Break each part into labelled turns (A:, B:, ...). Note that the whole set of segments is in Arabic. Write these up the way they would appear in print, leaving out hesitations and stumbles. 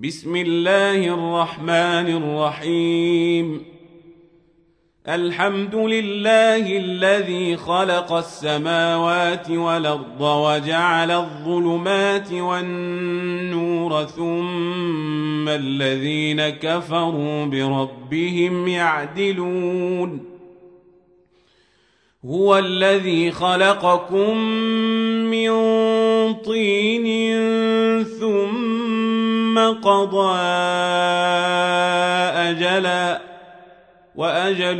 A: بسم الله الرحمن الرحيم. الحمد لله الذي خلق السماوات والأرض وجعل الظلمات والنور ثم الذين كفروا بربهم يعدلون. هو الذي خلقكم من طين ثم قضى أجلا وأجل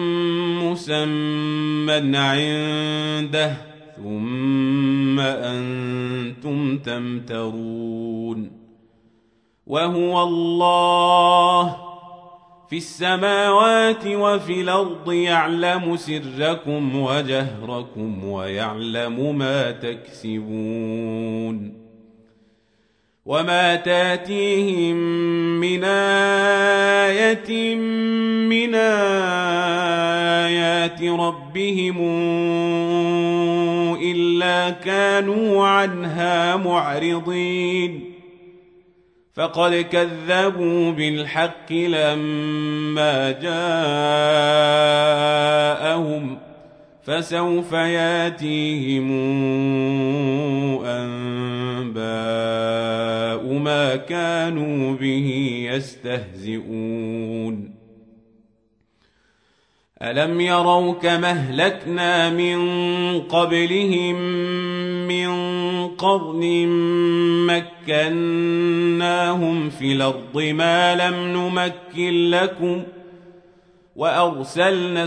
A: مسمى عنده ثم أنتم تمترون. وهو الله في السماوات وفي الأرض يعلم سركم وجهركم ويعلم ما تكسبون. وما تاتيهم من آية من آيات ربهم إلا كانوا عنها معرضين. فقد كذبوا بالحق لما جاءهم فسوف ياتيهم أنباء ما كانوا به يستهزئون. ألم يروا كما أهلكنا من قبلهم من قرن مكناهم في الأرض ما لم نمكن لكم وأرسلنا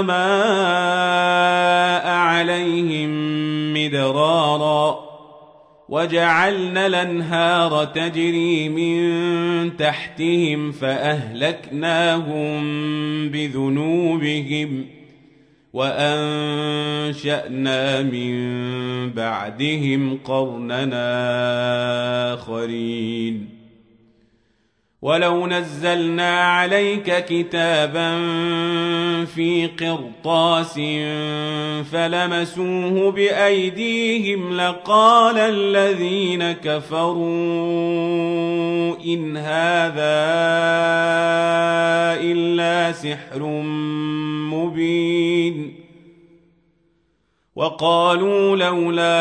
A: السماء عليهم مدرارا وجعلنا الأنهار تجري من تحتهم فأهلكناهم بذنوبهم وأنشأنا من بعدهم قرننا آخرين. ولو نزلنا عليك كتابا في قرطاس فلمسوه بأيديهم لقال الذين كفروا إن هذا إلا سحر مبين. وقالوا لولا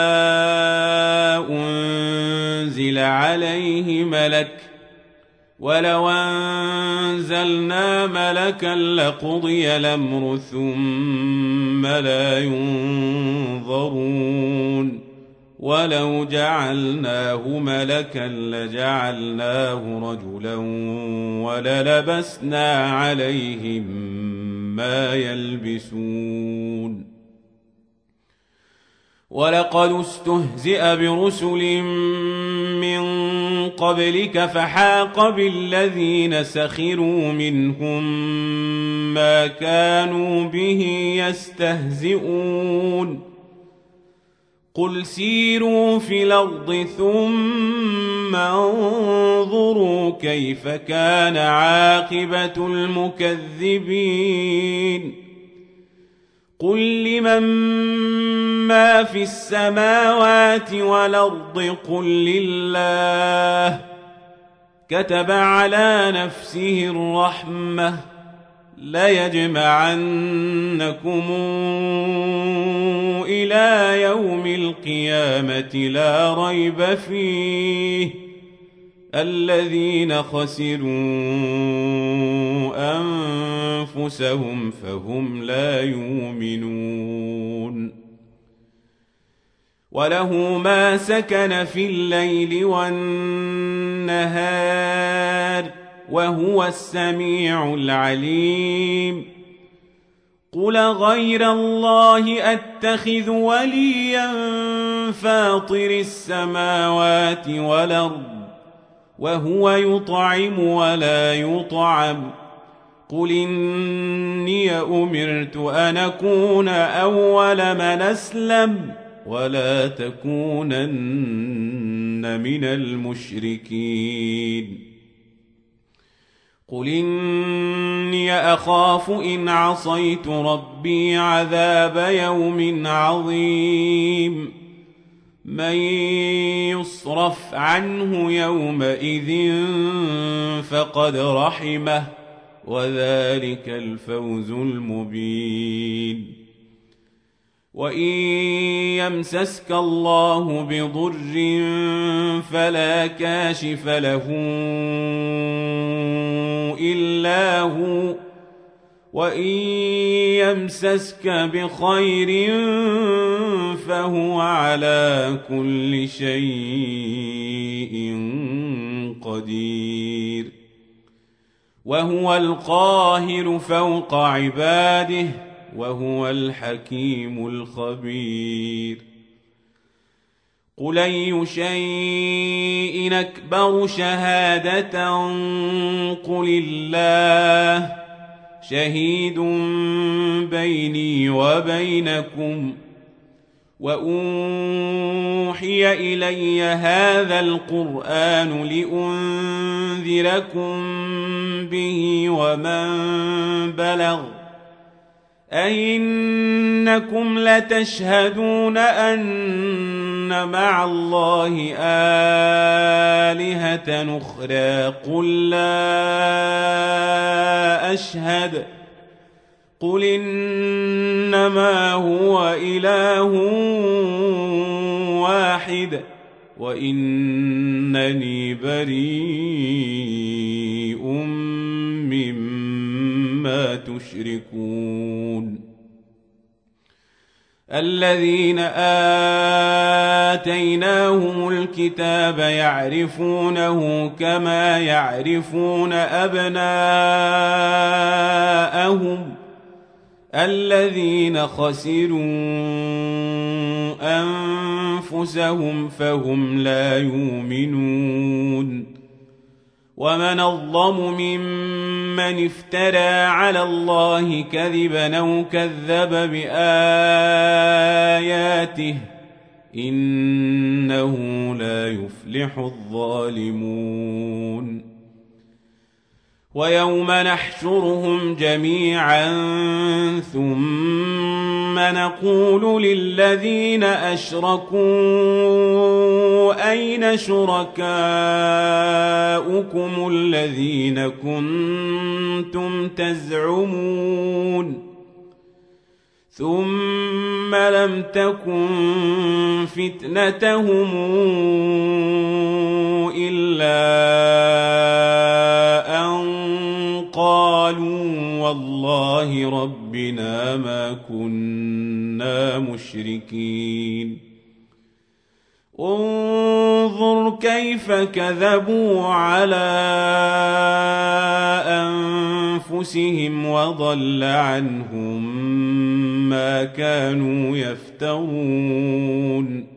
A: أنزل عليه ملك ولو أنزلنا ملكا لقضي الأمر ثم لا ينظرون. ولو جعلناه ملكا لجعلناه رجلا وللبسنا عليهم ما يلبسون. ولقد استهزئ برسل من قبلك فحاق بالذين سخروا منهم ما كانوا به يستهزئون. قل سيروا في الأرض ثم انظروا كيف كان عاقبة المكذبين. قل لمن ما في السماوات والأرض قل لله كتب على نفسه الرحمة ليجمعنكم إلى يوم القيامة لا ريب فيه الذين خسروا أنفسهم فهم لا يؤمنون. وله ما سكن في الليل والنهار وهو السميع العليم. قل غير الله أتخذ وليا فاطر السماوات والأرض وهو يطعم ولا يطعم. قل إني أمرت أن أكون أول من أسلم ولا تكونن من المشركين. قل إني أخاف إن عصيت ربي عذاب يوم عظيم. من يصرف عنه يومئذ فقد رحمه وذلك الفوز المبين. وإن يمسسك الله بضر فلا كاشف له إلا هو وإن يمسسك بخير فهو على كل شيء قدير. وهو القاهر فوق عباده وهو الحكيم الخبير. قل أي شيء أكبر شهادة قل الله شهيد بيني وبينكم وأوحي إلي هذا القرآن لأنذركم به ومن بلغ أئنكم لتشهدون أن مع الله آلهة أخرى قل لا أشهد قل إنما هو إله واحد وإنني بريء مما تشركون. الذين آتيناهم الكتاب يعرفونه كما يعرفون أبناءهم الذين خسروا أنفسهم فهم لا يؤمنون. ومن أظلم ممن افترى على الله كذبا أو كذب بآياته إنه لا يفلح الظالمون. ويوم نحشرهم جميعا ثم نقول للذين أشركوا أين شركاؤكم الذين كنتم تزعمون ثم لم تكن فتنتهم إلا أن قالوا والله ربنا ما كنا مشركين. انظر كيف كذبوا على أنفسهم وضل عنهم ما كانوا يفترون.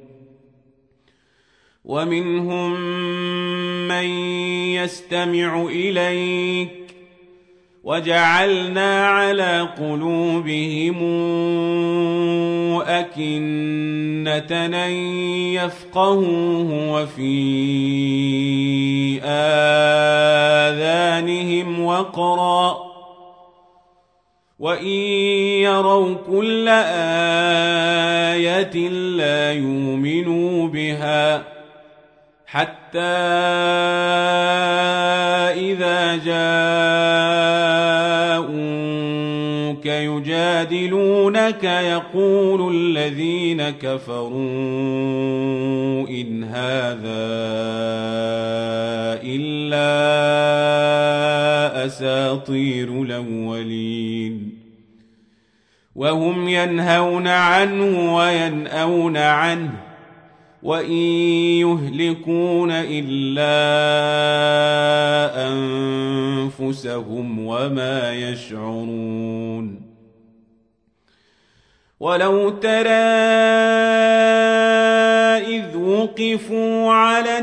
A: ومنهم من يستمع إليك وجعلنا على قلوبهم أكنة أن يفقهوه وفي آذانهم وقرا وإن يروا كل آية لا يؤمنوا بها حتى إذا جاءوك يجادلونك يقول الذين كفروا إن هذا إلا أساطير الأولين. وهم ينهون عنه وينأون عنه وإن يهلكون إلا أنفسهم وما يشعرون. ولو ترى إذ وقفوا على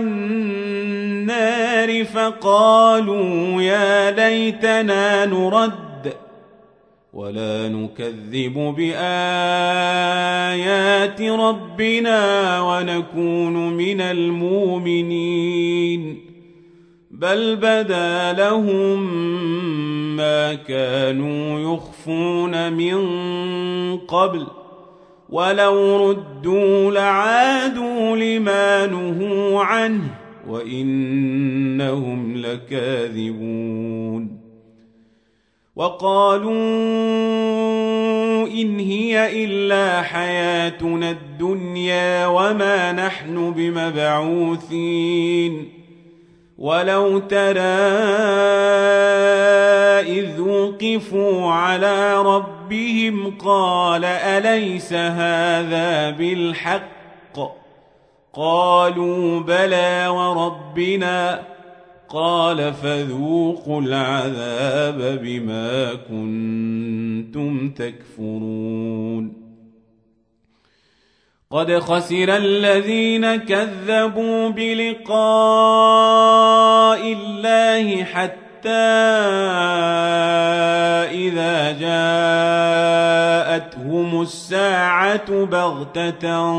A: النار فقالوا يا ليتنا نرد ولا نكذب بآيات ربنا ونكون من المؤمنين بل بدا لهم ما كانوا يخفون من قبل ولو ردوا لعادوا لما نهوا عنه وإنهم لكاذبون وقالوا إن هي إلا حياتنا الدنيا وما نحن بمبعوثين ولو ترى إذ وقفوا على ربهم قال أليس هذا بالحق قالوا بلى وربنا قال فذوقوا العذاب بما كنتم تكفرون قد خسر الذين كذبوا بلقاء الله حتى إذا جاءتهم الساعة بغتة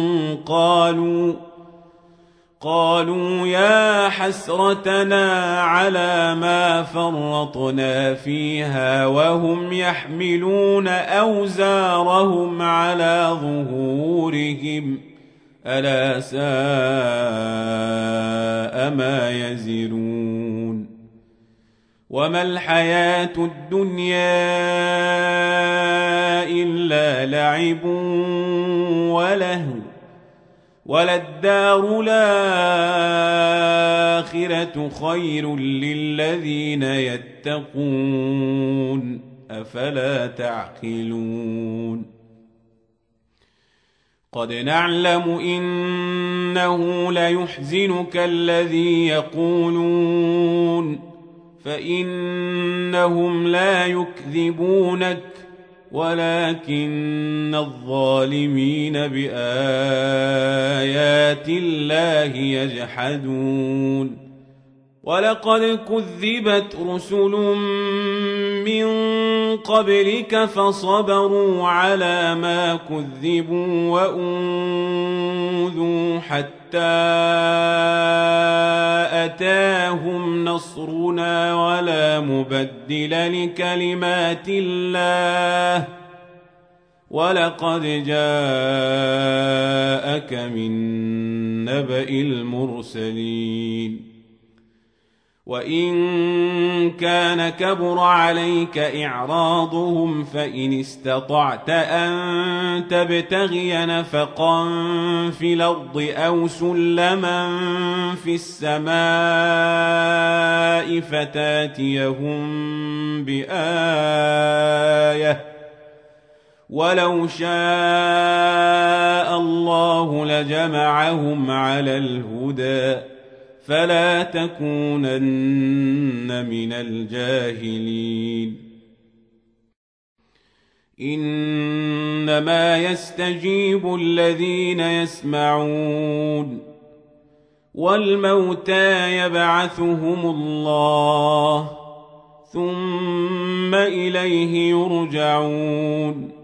A: قالوا يا حسرتنا على ما فرطنا فيها وهم يحملون أوزارهم على ظهورهم ألا ساء ما يزرون وما الحياة الدنيا إلا لعب ولهو وللدار الآخرة خير للذين يتقون أفلا تعقلون قد نعلم إنه ليحزنك الذي يقولون فإنهم لا يكذبونك ولكن الظالمين بآيات الله يجحدون ولقد كذبت رسل من قبلك فصبروا على ما كذبوا وأوذوا حتى أتاهم نصرنا ولا مبدل لكلمات الله ولقد جاءك من نبأ المرسلين وإن كان كبر عليك إعراضهم فإن استطعت أن تبتغي نفقا في الأرض أو سلما في السماء فتاتيهم بآية ولو شاء الله لجمعهم على الهدى فلا تكونن من الجاهلين إنما يستجيب الذين يسمعون والموتى يبعثهم الله ثم إليه يرجعون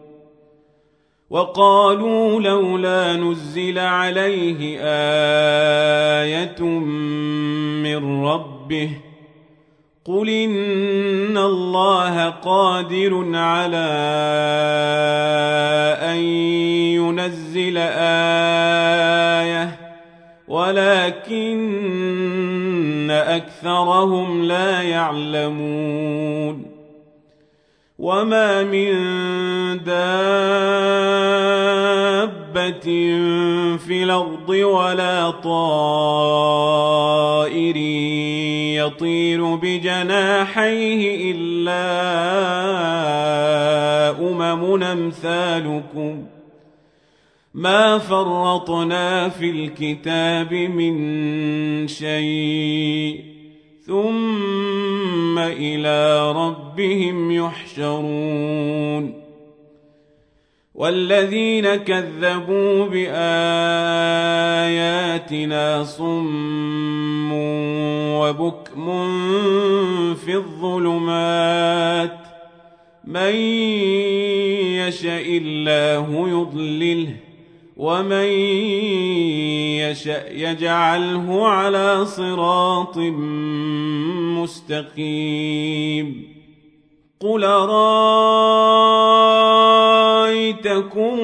A: وقالوا لولا نزل عليه آية من ربه قل إن الله قادر على أن ينزل آية ولكن أكثرهم لا يعلمون وما من دابة في الأرض ولا طائر يطير بجناحيه إلا أمم أمثالكم ما فرطنا في الكتاب من شيء ثم إلى ربهم يحشرون والذين كذبوا بآياتنا صم وبكم في الظلمات من يشاء الله يضلله ومن يشأ يجعله على صراط مستقيم قل رأيتكم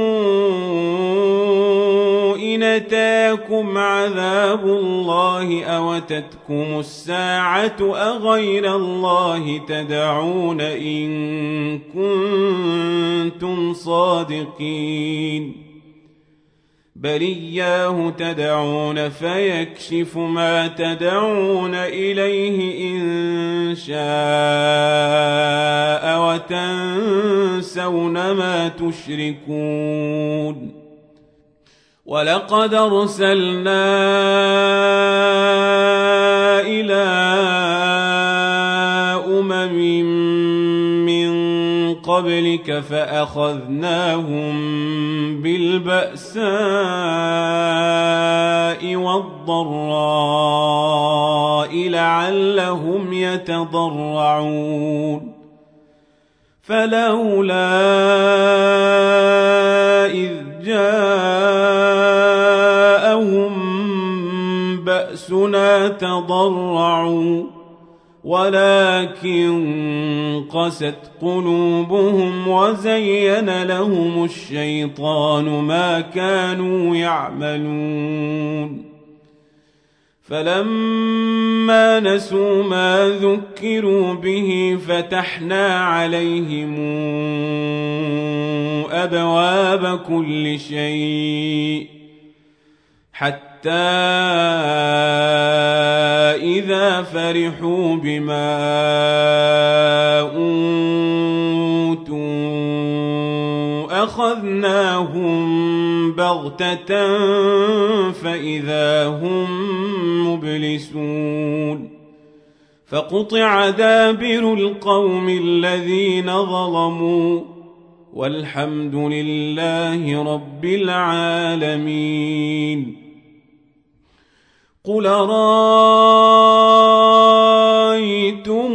A: إن أتاكم عذاب الله أو أتتكم الساعة أغير الله تدعون إن كنتم صادقين بل إياه تدعون فيكشف ما تدعون إليه إن شاء وتنسون ما تشركون ولقد أرسلنا إلى من قبلك فأخذناهم بالبأساء والضراء لعلهم يتضرعون فلولا إذ جاءهم بأسنا تضرعوا ولكن قست قلوبهم وزين لهم الشيطان ما كانوا يعملون فلما نسوا ما ذكروا به فتحنا عليهم أبواب كل شيء حتى إذا فرحوا بما أوتوا أخذناهم بغتة فإذا هم مبلسون فقطع دابر القوم الذين ظلموا والحمد لله رب العالمين قل رأيتم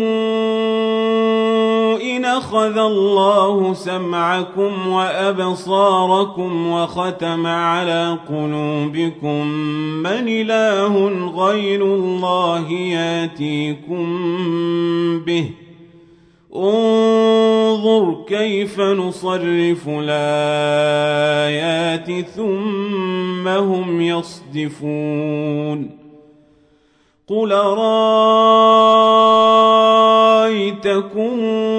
A: إن أخذ الله سمعكم وأبصاركم وختم على قلوبكم من إله غير الله ياتيكم به انظر كيف نصرف الآيات ثم هم يصدفون قل رأيتكم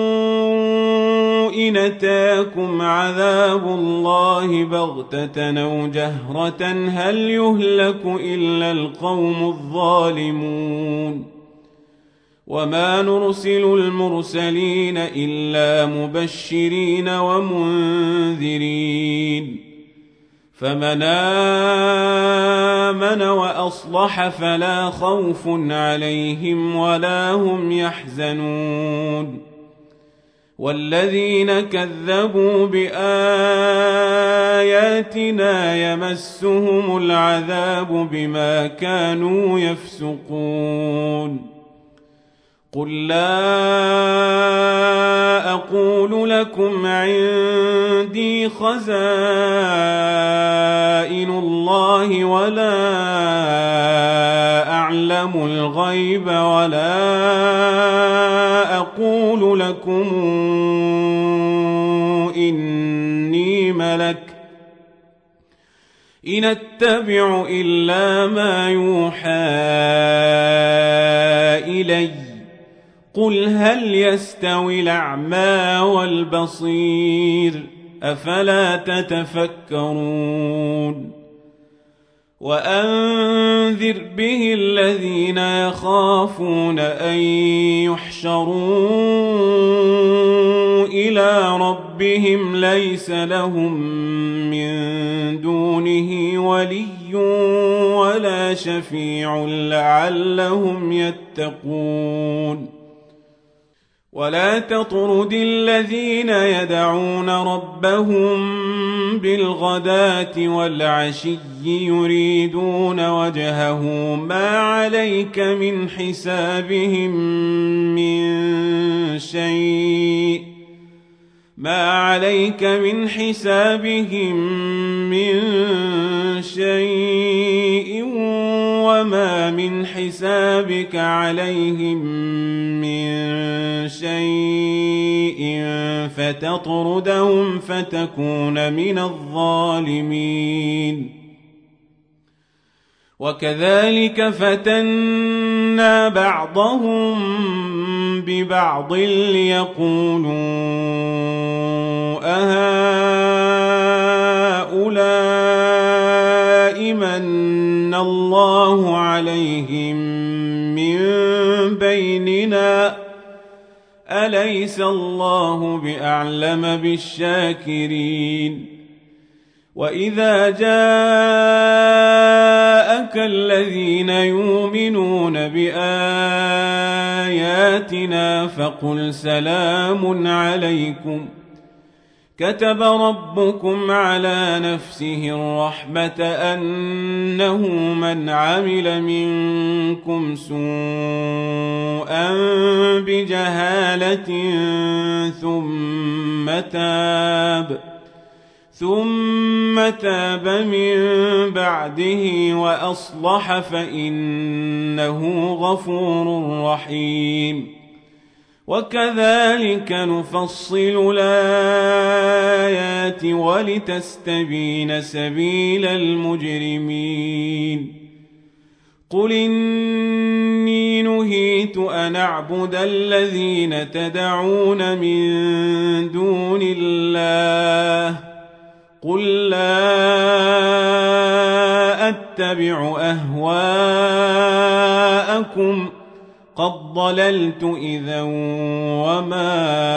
A: إن أتاكم عذاب الله بغتة أو جهرة هل يهلك إلا القوم الظالمون وما نرسل المرسلين إلا مبشرين ومنذرين فمن آمن وأصلح فلا خوف عليهم ولا هم يحزنون والذين كذبوا بآياتنا يمسهم العذاب بما كانوا يفسقون قل لا أقول لكم عندي خزائن الله ولا أعلم الغيب ولا أقول لكم إني ملك إن أتبع إلا ما يوحى إلي قل هل يستوي الأعمى والبصير أفلا تتفكرون وأنذر به الذين يخافون أن يحشروا إلى ربهم ليس لهم من دونه ولي ولا شفيع لعلهم يتقون ولا تطرد الذين يدعون ربهم بالغداة والعشي يريدون وجهه ما عليك من حسابهم من شيء وما من حسابك عليهم من شيء فتطردهم فتكون من الظالمين. وكذلك فتنا بعضهم ببعض ليقولوا أهؤلاء من الله عليهم من بيننا أليس الله بأعلم بالشاكرين. وإذا جاءك الذين يؤمنون بآياتنا فقل سلام عليكم كتب ربكم على نفسه الرحمة أنه من عمل منكم سوءا بجهالة ثم تاب من بعده وأصلح فإنه غفور رحيم. وكذلك نفصل الآيات ولتستبين سبيل المجرمين. قل إني نهيت أن أعبد الذين تدعون من دون الله قل لا أتبع أهواءكم قد ضللت إذا وما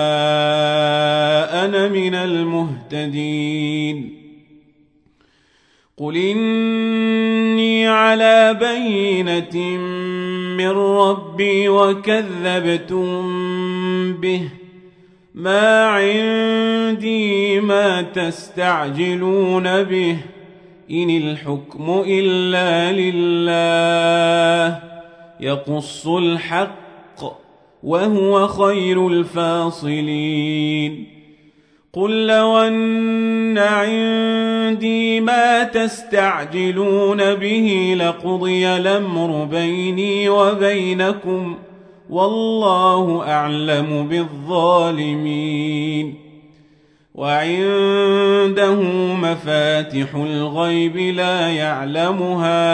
A: أنا من المهتدين. قل إني على بينة من ربي وكذبتم به ما عندي ما تستعجلون به إن الحكم إلا لله يقص الحق وهو خير الفاصلين. قل لو أن عندي ما تستعجلون به لقضي الأمر بيني وبينكم والله أعلم بالظالمين. وعنده مفاتح الغيب لا يعلمها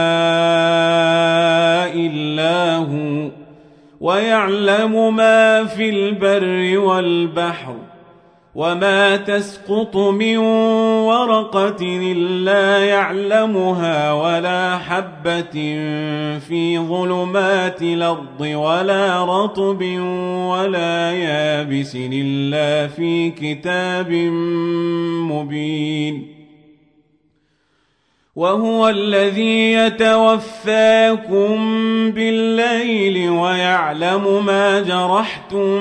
A: إلا هو ويعلم ما في البر والبحر وما تسقط من ورقة إلا يعلمها ولا حبة في ظلمات الأرض ولا رطب ولا يابس إلا في كتاب مبين. وهو الذي يتوفاكم بالليل ويعلم ما جرحتم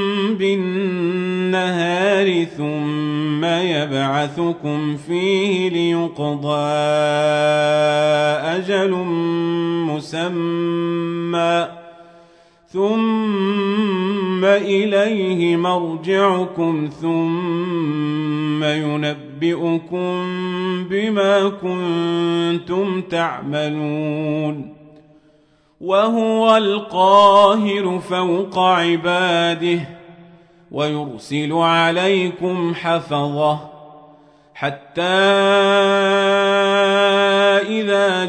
A: بالنهار ثم يبعثكم فيه ليقضى أجل مسمى ثم إليه مرجعكم ثم ينبئكم بما كنتم تعملون. وهو القاهر فوق عباده ويرسل عليكم حفظة حتى إذا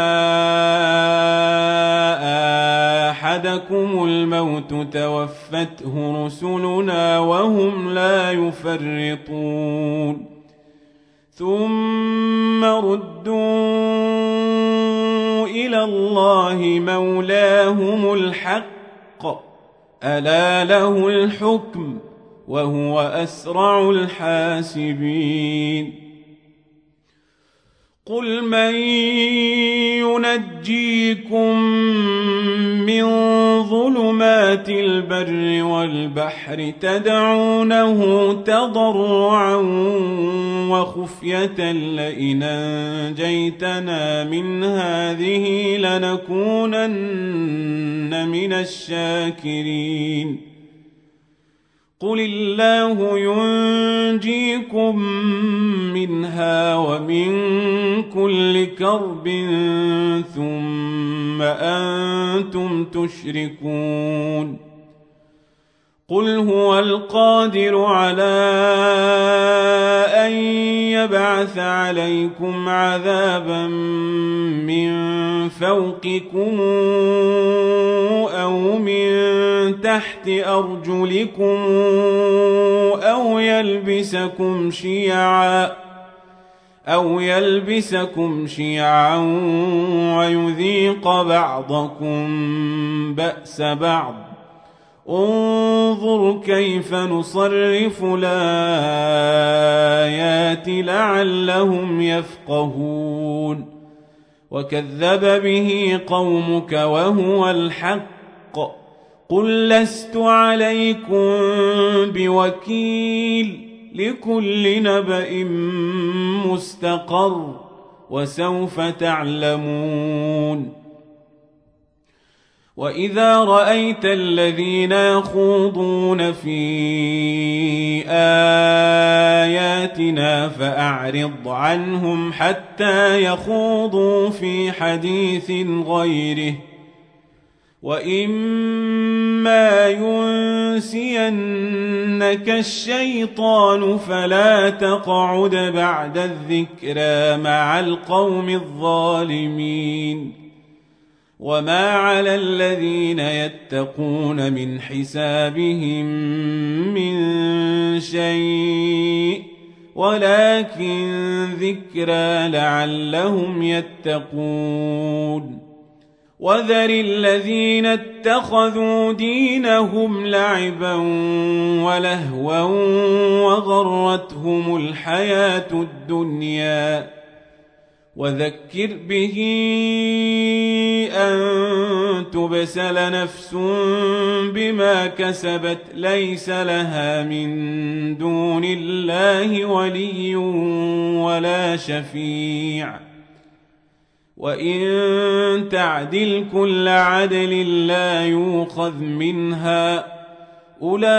A: جاء أحدكم الموت توفته رسلنا وهم لا يفرطون ثم ردوا إلى الله مولاهم الحق ألا له الحكم وهو أسرع الحاسبين. قل من ينجيكم من ظلمات البر والبحر تدعونه تضرعا وخفية لئن أنجيتنا من هذه لنكونن من الشاكرين. قل الله ينجيكم منها ومن كل كرب ثم أنتم تشركون قل هو القادر على أن يبعث عليكم عذابا من فوقكم أو من تحت أرجلكم أو يلبسكم شيعا ويذيق بعضكم بأس بعض انظر كيف نصرف الآيات لعلهم يفقهون وكذب به قومك وهو الحق قل لست عليكم بوكيل لكل نبأ مستقر وسوف تعلمون وإذا رأيت الذين يخوضون في آياتنا فأعرض عنهم حتى يخوضوا في حديث غيره وإما ينسينك الشيطان فلا تقعد بعد الذكرى مع القوم الظالمين وما على الذين يتقون من حسابهم من شيء ولكن ذكرى لعلهم يتقون وذر الذين اتخذوا دينهم لعبا ولهوا وغرتهم الحياة الدنيا وذكر به أن تبسل نفس بما كسبت ليس لها من دون الله ولي ولا شفيع وإن تعدل كل عدل لا يؤخذ منها أولئك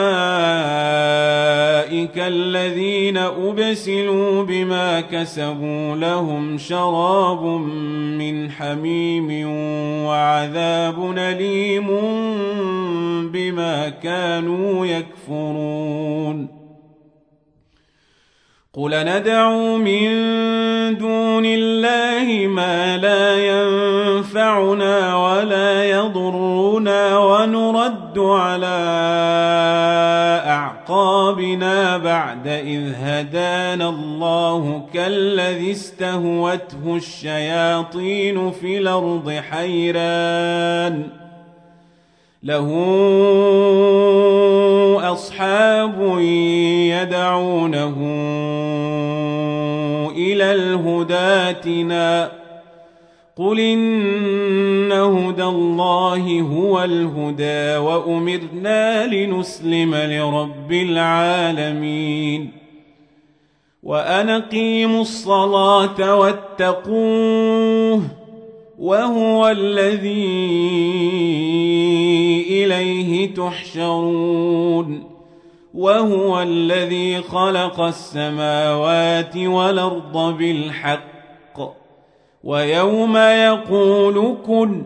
A: الذين أبسلوا بما كسبوا لهم شراب من حميم وعذاب أليم بما كانوا يكفرون قل ندعو من دون الله ما لا ينفعنا ولا يضرنا ونرد على أعقابنا بعد إذ هدانا الله كالذي استهوته الشياطين في الأرض حيران له أصحاب يدعونه إلى الهدى ائتنا قل إن هدى الله هو الهدى وأمرنا لنسلم لرب العالمين وأن أقيموا الصلاة واتقوه وهو الذي إليه تحشرون وهو الذي خلق السماوات والأرض بالحق ويوم يقول كن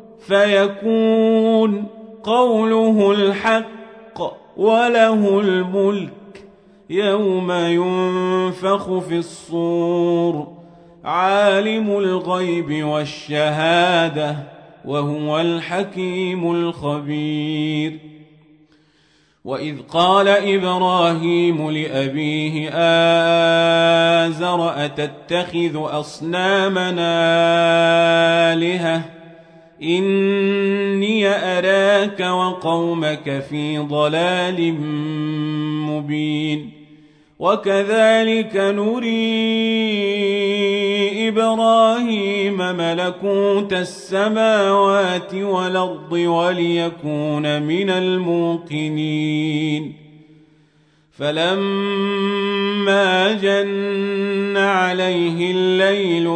A: فيكون قوله الحق وله الملك يوم ينفخ في الصور عالم الغيب والشهادة وهو الحكيم الخبير وإذ قال إبراهيم لأبيه آزر أتتخذ أصنامنا آلهة إني أراك وقومك في ضلال مبين وكذلك نري إبراهيم ملكوت السماوات والأرض وليكون من الموقنين فلما جن عليه الليل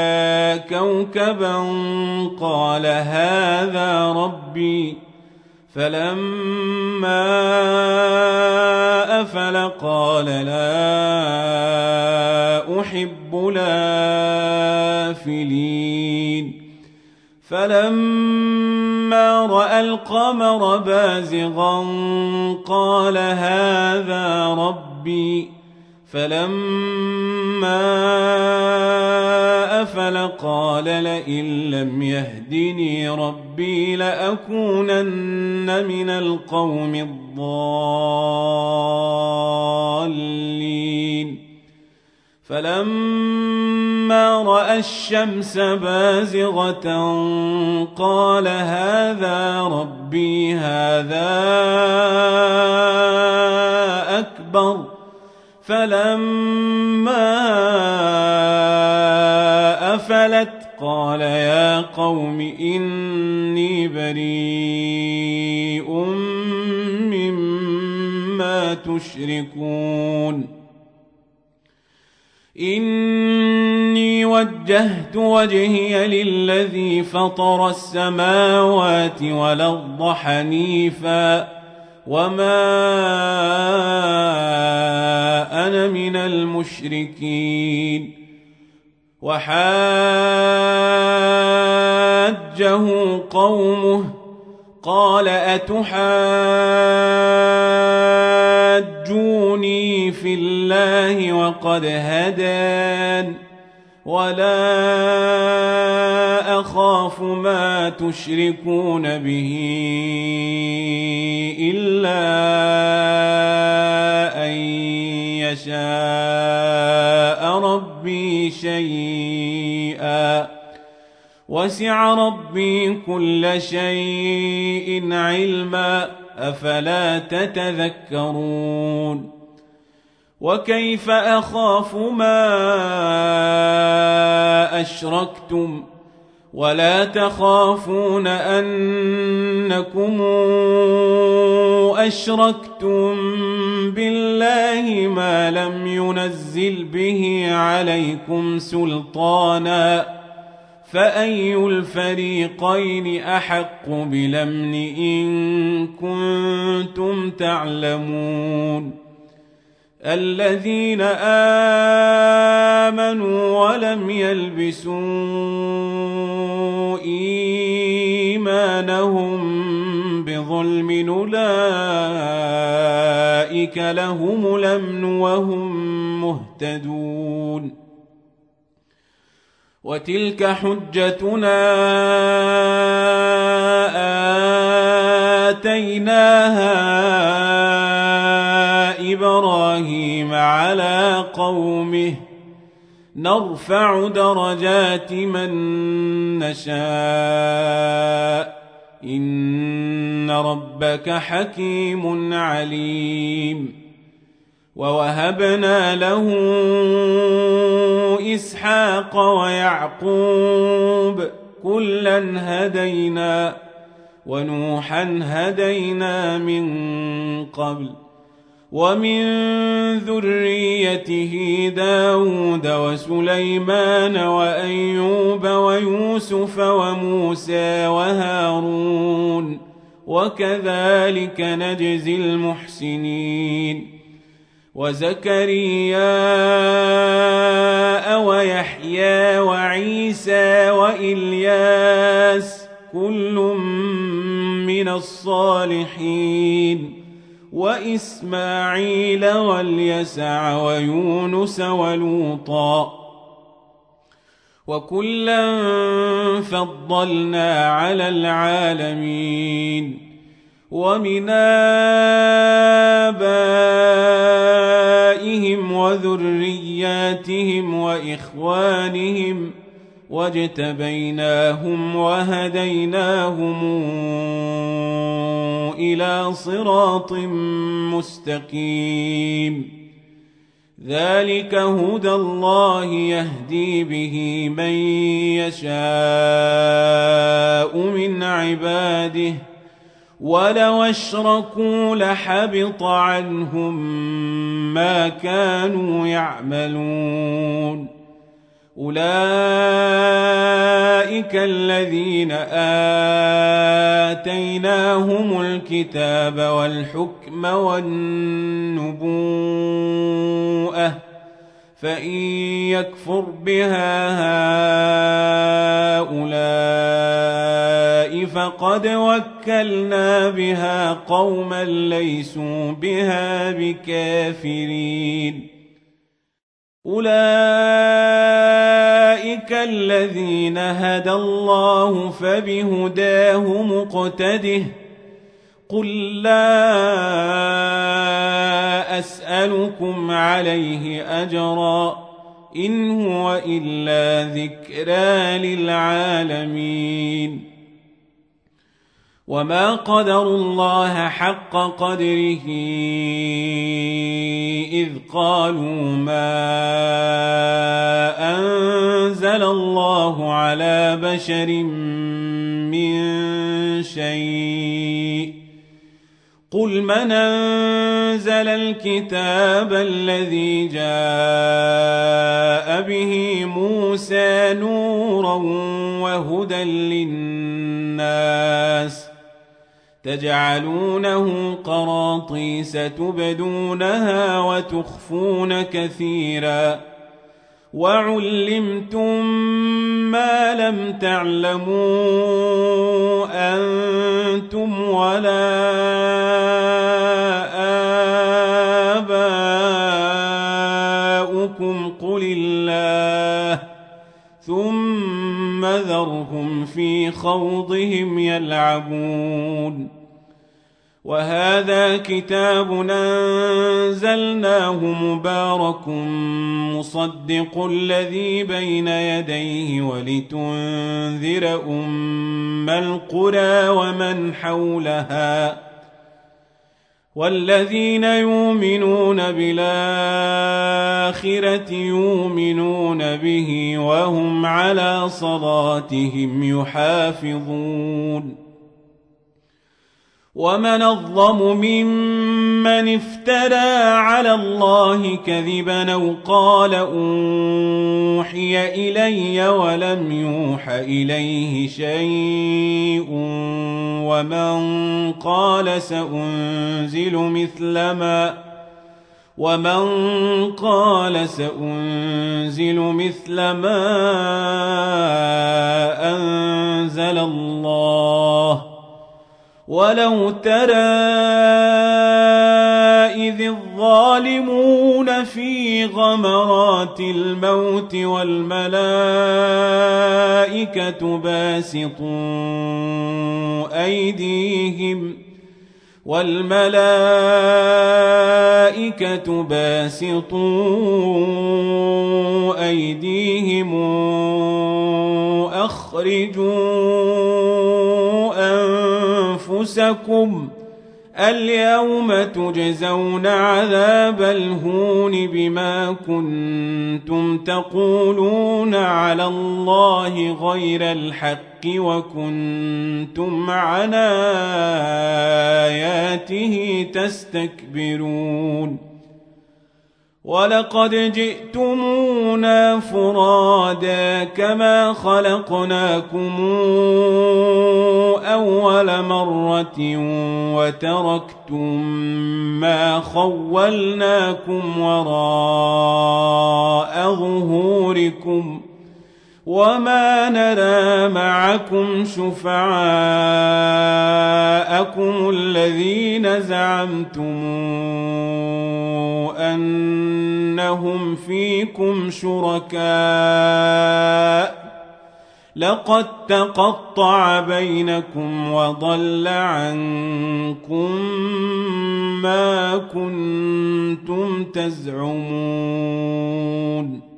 A: رأى كوكبا قال هذا ربي فلما أفل قال لا أحب الآفلين فلما رأى القمر بازغا قال هذا ربي فلما أفل قال لئن لم يهدني ربي لأكونن من القوم الضالين فلما رأى الشمس بازغة قال هذا ربي هذا أكبر فلما أفلت قال يا قوم إني بريء مما تشركون إني وجهت وجهي للذي فطر السماوات والأرض حنيفا وما أنا من المشركين وحاجه قومه قال أتحاجوني في الله وقد هدان ولا أخاف ما تشركون به إلا أن يشاء ربي شيئا وسع ربي كل شيء علما أفلا تتذكرون وكيف أخاف ما أشركتم ولا تخافون أنكم أشركتم بالله ما لم ينزل به عليكم سلطانا فأي الفريقين أحق بالأمن إن كنتم تعلمون الذين آمنوا ولم يلبسوا إيمانهم بظلم أولئك لهم الأمن وهم مهتدون وتلك حجتنا آتيناها إبراهيم على قومه نرفع درجات من نشاء إن ربك حكيم عليم ووهبنا له إسحاق ويعقوب كلا هدينا ونوحا هدينا من قبل ومن ذريته داود وسليمان وأيوب ويوسف وموسى وهارون وكذلك نجزي المحسنين وزكريا ويحيى وعيسى وإلياس كل من الصالحين وإسماعيل واليسع ويونس ولوطا وكلا فضلنا على العالمين ومن آبائهم وذرياتهم وإخوانهم واجتبيناهم وهديناهم إلى صراط مستقيم ذلك هدى الله يهدي به من يشاء من عباده ولو أشركوا لحبط عنهم ما كانوا يعملون أولئك الذين آتيناهم الكتاب والحكم والنبوءة فإن يكفر بها هؤلاء فقد وكلنا بها قوما ليسوا بها بكافرين أولئك الذين هدى الله فبهداه مقتده قل لا أسألكم عليه أجرا إن هو إلا ذكرى للعالمين وما قدروا الله حق قدره إذ قالوا ما أنزل الله على بشر من شيء قل من أنزل الكتاب الذي جاء به موسى نورا وهدى للناس تجعلونه قراطيس تبدونها وتخفون كثيرا وعلمتم ما لم تعلموا أنتم ولا آباؤكم قل الله ثم ذرهم في خوضهم يلعبون وهذا كتاب أنزلناه مبارك مصدق الذي بين يديه ولتنذر أم القرى ومن حولها والذين يؤمنون بالآخرة يؤمنون به وهم على صلاتهم يحافظون ومن أظلم ممن افترى على الله كذبا أو قال أوحي إلي ولم يوح إليه شيء ومن قال سأنزل مثل ما أنزل الله ولو ترى إذ الظالمون في غمرات الموت والملائكة باسطوا أيديهم أخرجوا أنفسكم اليوم تجزون عذاب الهون بما كنتم تقولون على الله غير الحق وكنتم عن آياته تستكبرون ولقد جئتمونا فرادا كما خلقناكم أول مرة وتركتم ما خولناكم وراء ظهوركم وما نرى معكم شفعاءكم الذين زعمتم أنهم فيكم شركاء لقد تقطع بينكم وضل عنكم ما كنتم تزعمون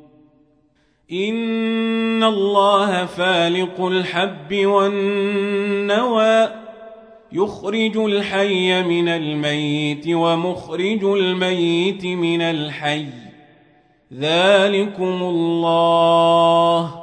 A: إن الله فالق الحب والنوى يخرج الحي من الميت ومخرج الميت من الحي ذلكم الله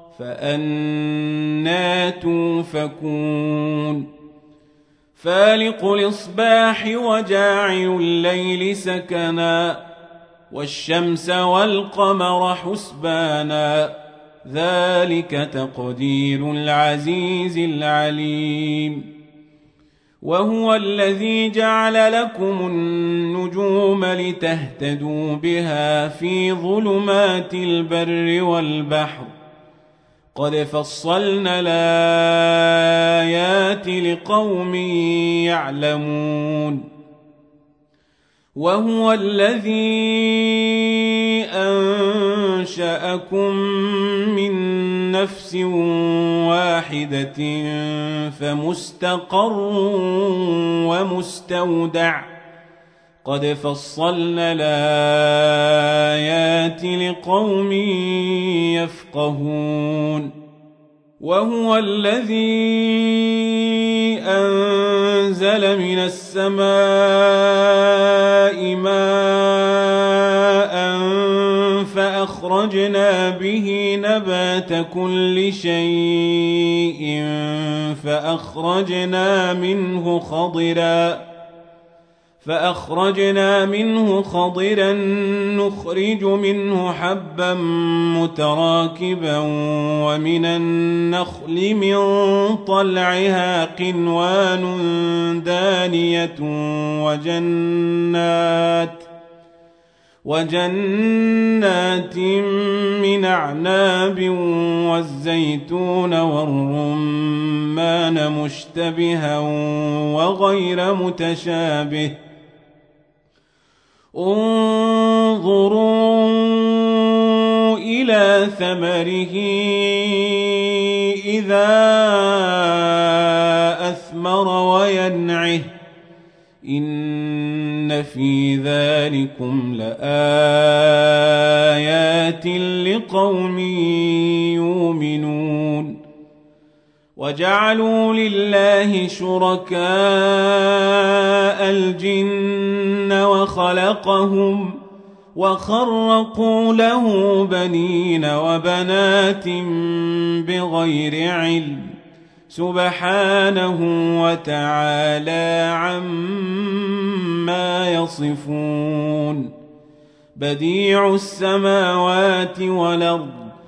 A: فأنى توفكون فالق الإصباح وجاعل الليل سكنا والشمس والقمر حسبانا ذلك تقدير العزيز العليم. وهو الذي جعل لكم النجوم لتهتدوا بها في ظلمات البر والبحر قد فصلنا الآيات لقوم يعلمون. وهو الذي أنشأكم من نفس واحدة فمستقر ومستودع قد فصلنا الآيات لقوم يفقهون. وهو الذي أنزل من السماء ماء فأخرجنا به نبات كل شيء فأخرجنا منه خضرا نخرج منه حبا متراكبا ومن النخل من طلعها قنوان دانية وجنات من أعناب والزيتون والرمان مشتبها وغير متشابه انظروا إلى ثمره إذا أثمر وينعه إن في ذلكم لآيات لقوم يؤمنون. وجعلوا لله شركاء الجن وخلقهم وخرقوا له بنين وبنات بغير علم سبحانه وتعالى عما يصفون. بديع السماوات والأرض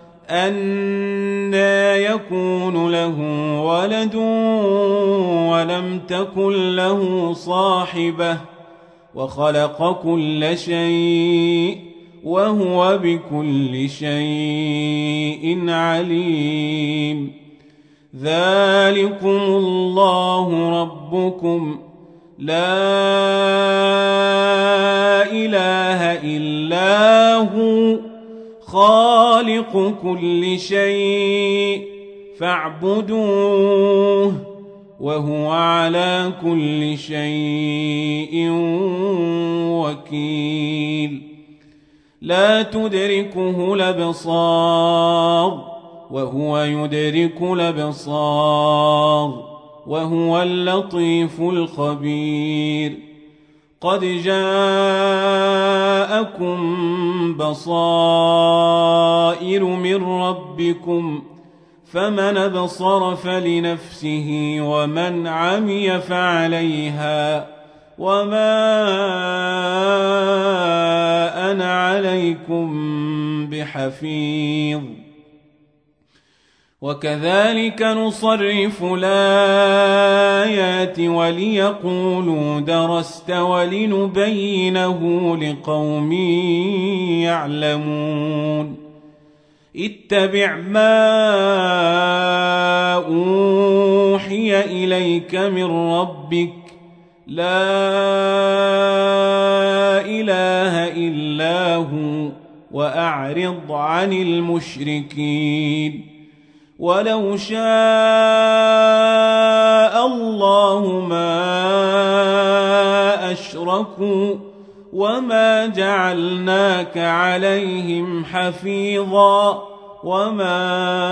A: أنى يكون له ولد ولم تكن له صاحبة وخلق كل شيء وهو بكل شيء عليم. ذلكم الله ربكم لا إله إلا هو خالق كل شيء فاعبدوه وهو على كل شيء وكيل. لا تدركه الأبصار وهو يدرك الأبصار وهو اللطيف الخبير. قد جاءكم بصائر من ربكم فمن أبصر فلنفسه ومن عمي فعليها وما أنا عليكم بحفيظ. وكذلك نصرف الآيات وليقولوا درست ولنبينه لقوم يعلمون. اتبع ما أوحي إليك من ربك لا إله إلا هو وأعرض عن المشركين. ولو شاء الله ما أشركوا وما جعلناك عليهم حفيظا وما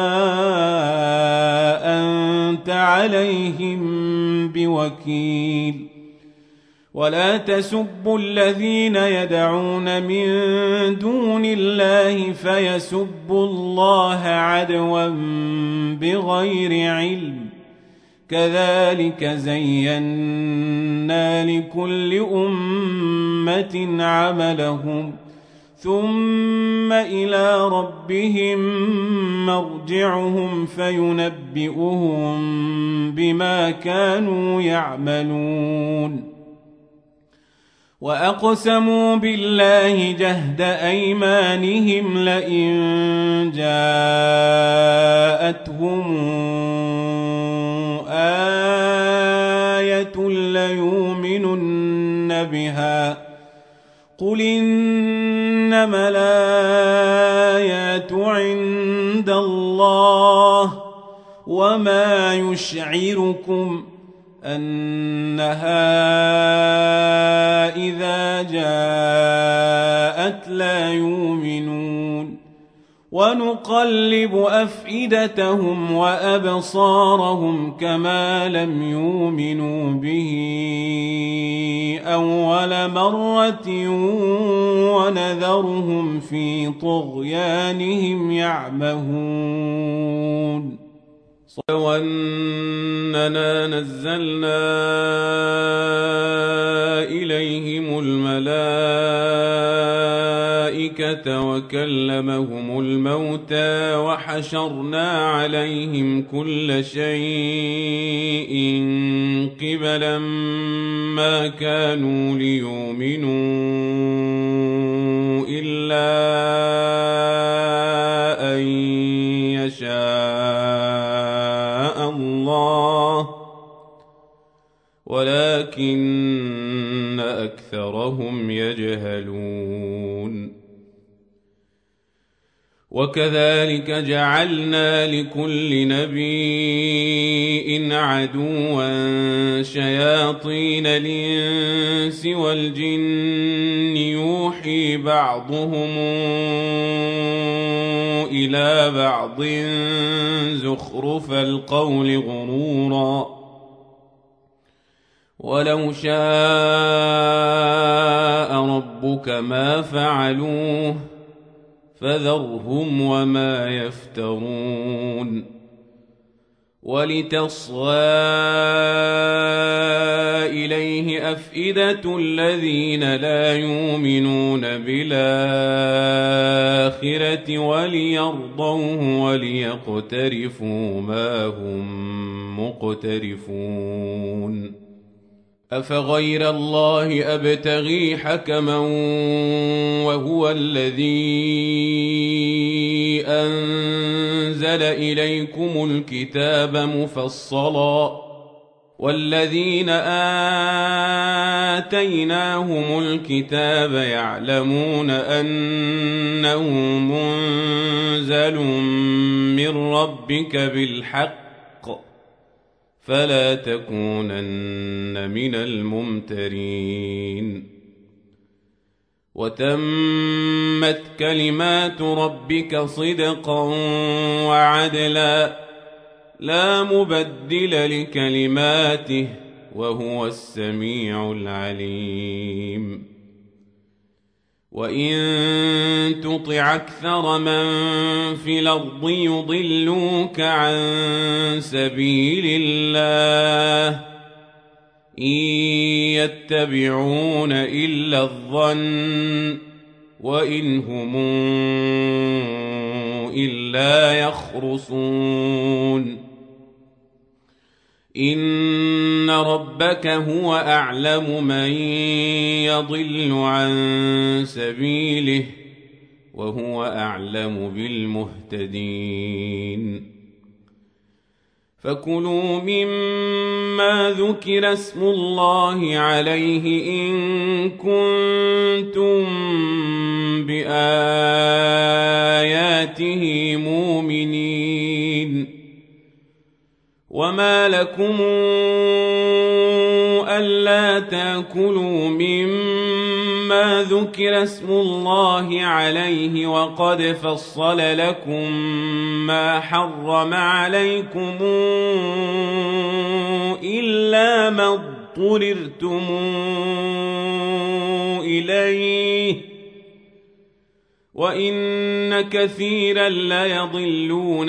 A: أنت عليهم بوكيل. ولا تسبوا الذين يدعون من دون الله فيسبوا الله عدوا بغير علم كذلك زينا لكل أمة عملهم ثم إلى ربهم مرجعهم فينبئهم بما كانوا يعملون وأقسموا بالله جهد أيمانهم لئن جاءتهم آية ليؤمنن بها قل إنما الآيات عند الله وما يشعركم أنها إذا جاءت لا يؤمنون ونقلب أفئدتهم وأبصارهم كما لم يؤمنوا به أول مرة ونذرهم في طغيانهم يعمهون وأننا نزلنا إليهم الملائكة وكلمهم الموتى وحشرنا عليهم كل شيء قبلا ما كانوا ليؤمنوا إلا أن يشاء الله ولكن أكثرهم يجهلون وكذلك جعلنا لكل نبي عدوا شياطين الإنس والجن يوحي بعضهم إلى بعض زخرف القول غرورا ولو شاء ربك ما فعلوه فذرهم وما يفترون ولتصغى إليه أفئدة الذين لا يؤمنون بالآخرة وليرضوه وليقترفوا ما هم مقترفون أفغير الله أبتغي حكما وهو الذي أنزل إليكم الكتاب مفصلا والذين آتيناهم الكتاب يعلمون أنه منزل من ربك بالحق فلا تكونن من الممترين وتمت كلمات ربك صدقا وعدلا لا مبدل لكلماته وهو السميع العليم وإن تطع أكثر من في الأرض يضلوك عن سبيل الله إن يتبعون إلا الظن وإن هم إلا يخرصون إن ربك هو أعلم من يضل عن سبيله وهو أعلم بالمهتدين فكلوا مما ذكر اسم الله عليه إن كنتم بآياته مؤمنين وما لكم ألا تأكلوا مما ذكر اسم الله عليه وقد فصل لكم ما حرم عليكم إلا ما اضطررتم إليه وإن كثيرا ليضلون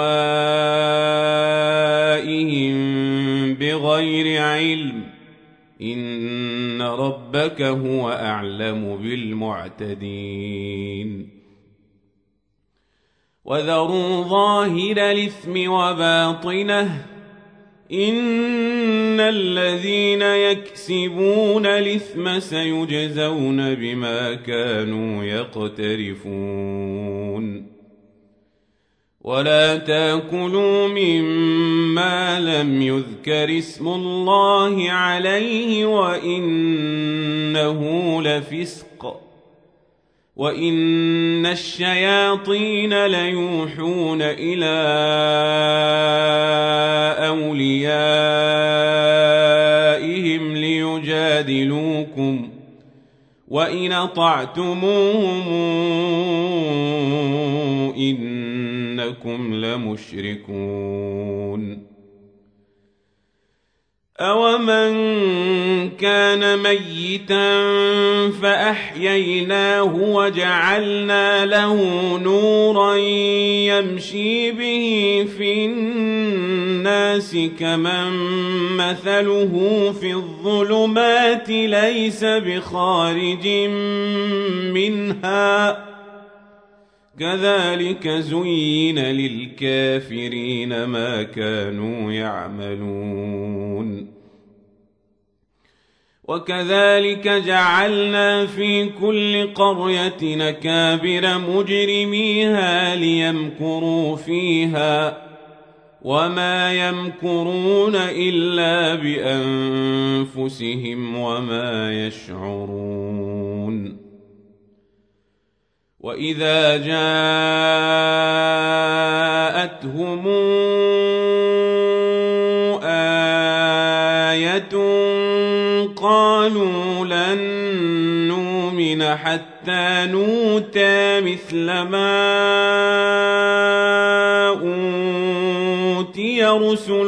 A: بأهوائهم بغير علم إن ربك هو أعلم بالمعتدين وذروا ظاهر الإثم وباطنه إن الذين يكسبون الإثم سيجزون بما كانوا يقترفون ولا تاكلوا مما لم يذكر اسم الله عليه وإنه لفسق وإن الشياطين ليوحون إلى أوليائهم ليجادلوكم وإن أطعتموهم إنكم لمشركون أومن كان ميتا فأحييناه وجعلنا له نورا يمشي به في الناس كمن مثله في الظلمات ليس بخارج منها كذلك زين للكافرين ما كانوا يعملون وكذلك جعلنا في كل قرية أكابر مجرميها ليمكروا فيها وما يمكرون إلا بأنفسهم وما يشعرون وإذا جاءتهم آية قالوا لن نؤمن حتى نؤتى مثل ما أوتي رسل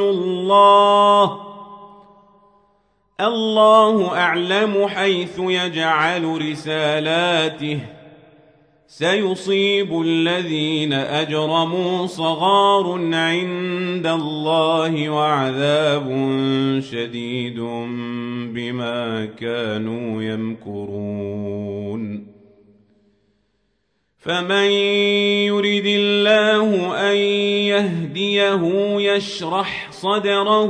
A: الله أعلم حيث يجعل رسالاته سيصيب الذين أجرموا صغار عند الله وعذاب شديد بما كانوا يمكرون فمن يرد الله أن يهديه يشرح صدره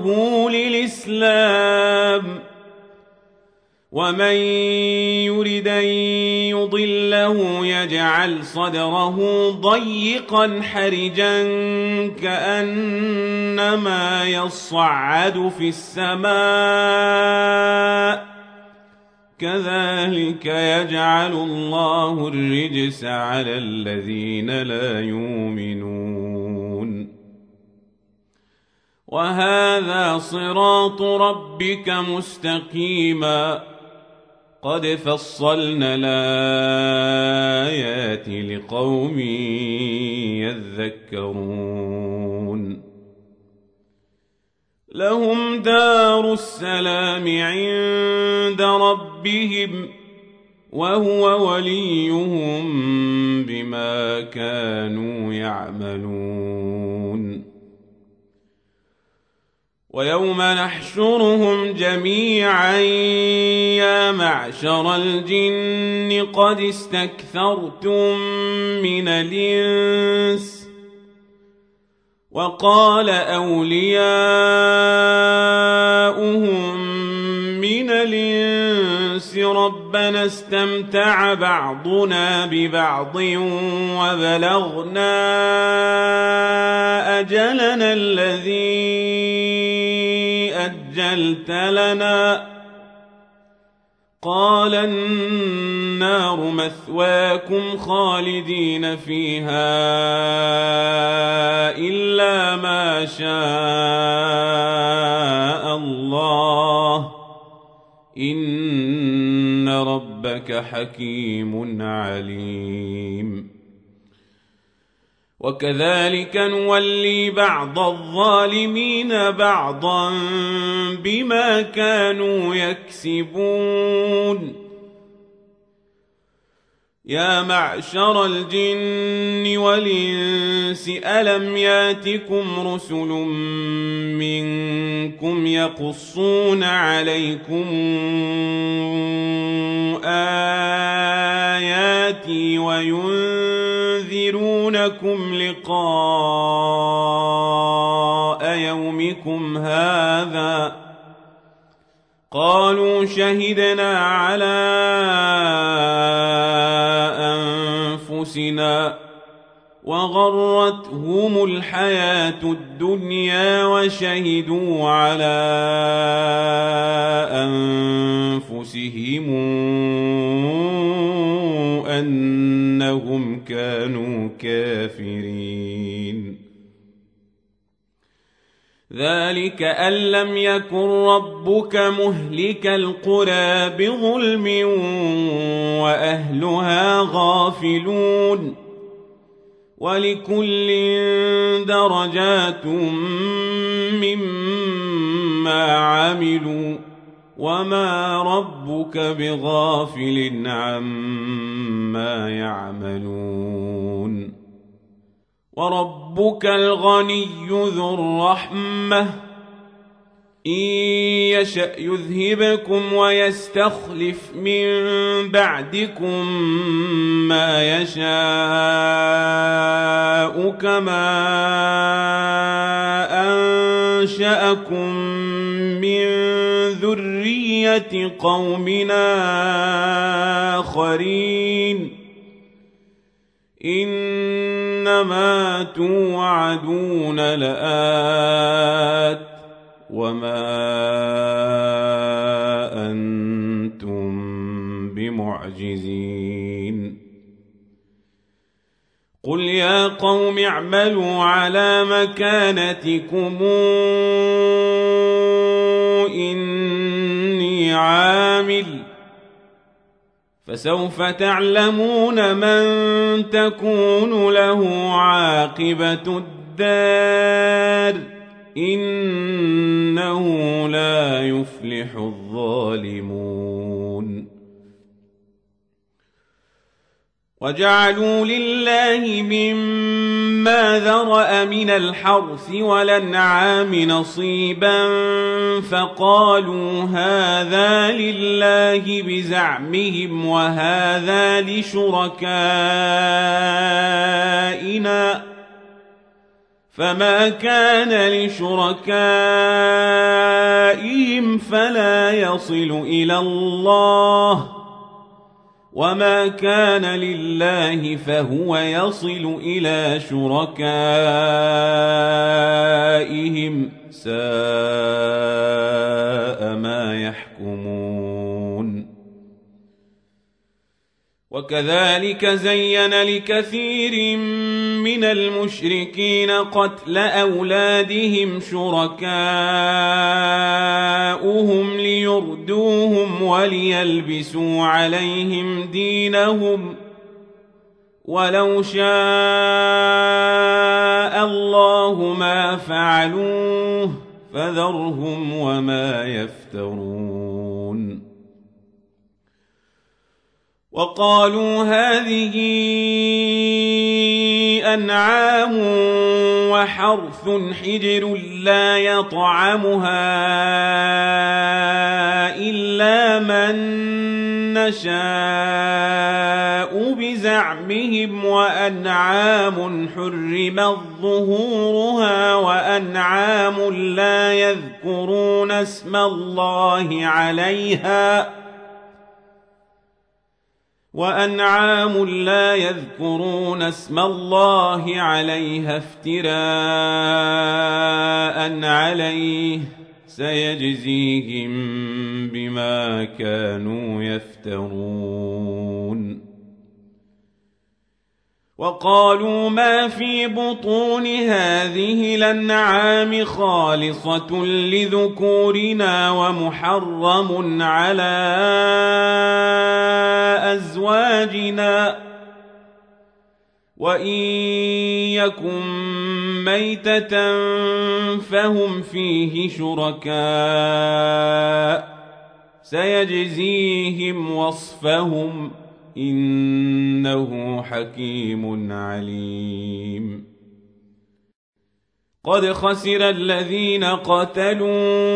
A: للإسلام ومن يرد أن يضله يجعل صدره ضيقا حرجا كأنما يصعد في السماء كذلك يجعل الله الرجس على الذين لا يؤمنون وهذا صراط ربك مستقيما قد فصلنا الآيات لقوم يذكرون لهم دار السلام عند ربهم وهو وليهم بما كانوا يعملون ويوم نحشرهم جميعا يا معشر الجن قد استكثرتم من الإنس وقال أولياؤهم من الإنس ربنا استمتع بعضنا ببعض وبلغنا أجلنا الذي أجلت لنا قال النار مثواكم خالدين فيها إلا ما شاء الله إن ربك حكيم عليم وكذلك نولي بعض الظالمين بعضا بما كانوا يكسبون يا معشر الجن والإنس ألم ياتكم رسل منكم يقصون عليكم آياتي وينذرونكم لقاء يومكم هذا قالوا شهدنا على أنفسنا وغرتهم الحياة الدنيا وشهدوا على أنفسهم أنهم كانوا كافرين ذلك أن لم يكن ربك مهلك القرى بظلم وأهلها غافلون ولكل درجات مما عملوا وما ربك بغافل عما يعملون وربك الغني ذو الرحمة إن يشأ يذهبكم ويستخلف من بعدكم ما يشاء كما أنشأكم من ذرية قومنا آخرين إنما توعدون لآت وما أنتم بمعجزين قل يا قوم اعملوا على مكانتكم إني عامل فسوف تعلمون من تكون له عاقبة الدار إنه لا يفلح الظالمون وجعلوا لله مما ذرأ من الحرث والأنعام نصيبا فقالوا هذا لله بزعمهم وهذا لشركائنا فما كان لشركائهم فلا يصل إلى الله وما كان لله فهو يصل إلى شركائهم ساء ما يحكمون وكذلك زين لكثير من المشركين قتل أولادهم شركاؤهم ليردوهم وليلبسوا عليهم دينهم ولو شاء الله ما فعلوه فذرهم وما يفترون وقالوا هذه أنعام وحرث حجر لا يطعمها إلا من نشاء بزعمهم وأنعام حرمت ظهورها وأنعام لا يذكرون اسم الله عليها افتراء عليه سيجزيهم بما كانوا يفترون وقالوا ما في بطون هذه الأنعام خالصة لذكورنا ومحرم على أزواجنا وإن يكن ميتة فهم فيه شركاء سيجزيهم وصفهم إنه حكيم عليم. قد خسر الذين قتلوا